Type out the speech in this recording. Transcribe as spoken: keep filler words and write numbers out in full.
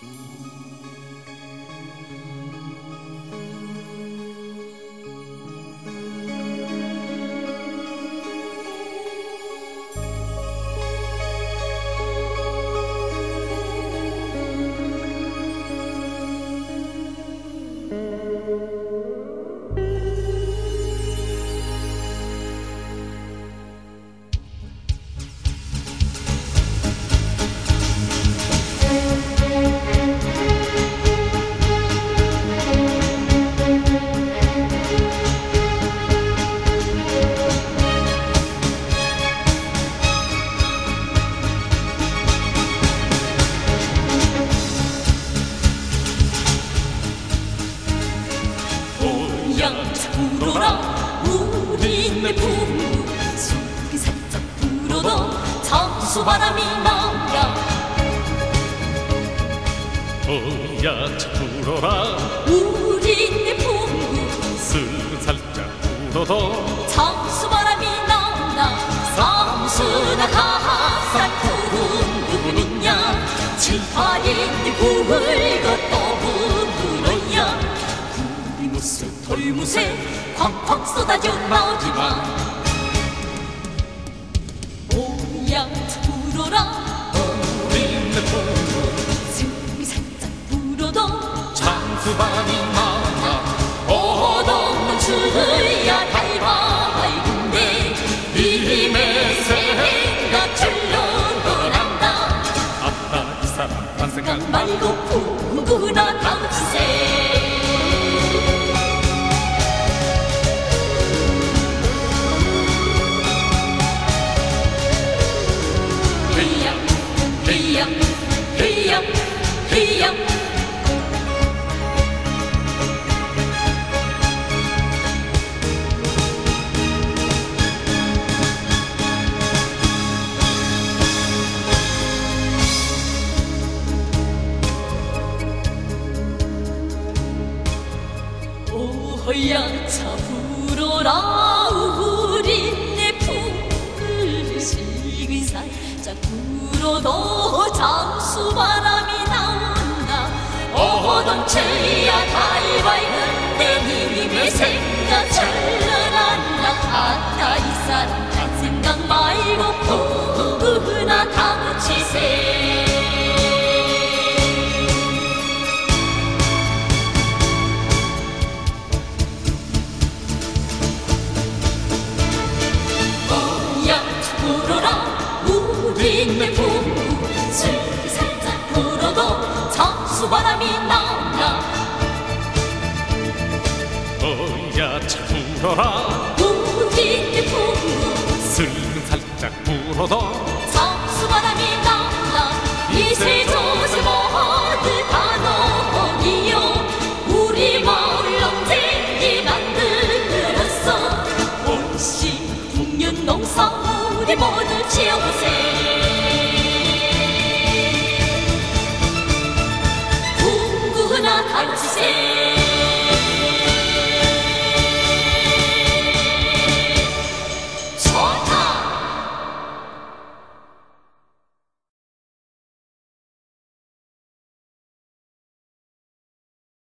불어라 우리네 부부 속이 살짝 불어도 장수바람이 나온다. 어야 불어라 우리네 부부 슬 살짝 불어도 장수바람이 나온다. 삼수나 가산 부부는야 칠팔인이 부을고 또 부부는야 구리무새 돌무새 팡팡 쏟아져 나오지만 오야 불어라 우리네 부부 숨이 살짝 불어도 장수바람이 나온다. 오동문 주야 달바이군데 힘의 새가 출렁거난다. 아따 이 사람 딴 생각 생각 말고 부부나 다우치세. 헤이야 헤이야 헤이야 오호야 차 불어라 우리네 풀식이 살짝 불어도 장수바람이 나온다. 오동체야 달바이는데 님의 생각 철러난다. 아따 이 사람 딴 생각 말고 부부나 다무치세. 우리네 부부 슬기 살짝 불어도 장수바람이 나온다. 어야 불어라 우리네 부부 슬 살짝 불어도 장수바람이 나온다. 이세조세 모두 다 너니요 우리 마을 농쟁이 만들었어. 온시 풍년 농사 우리 모두 지어보세.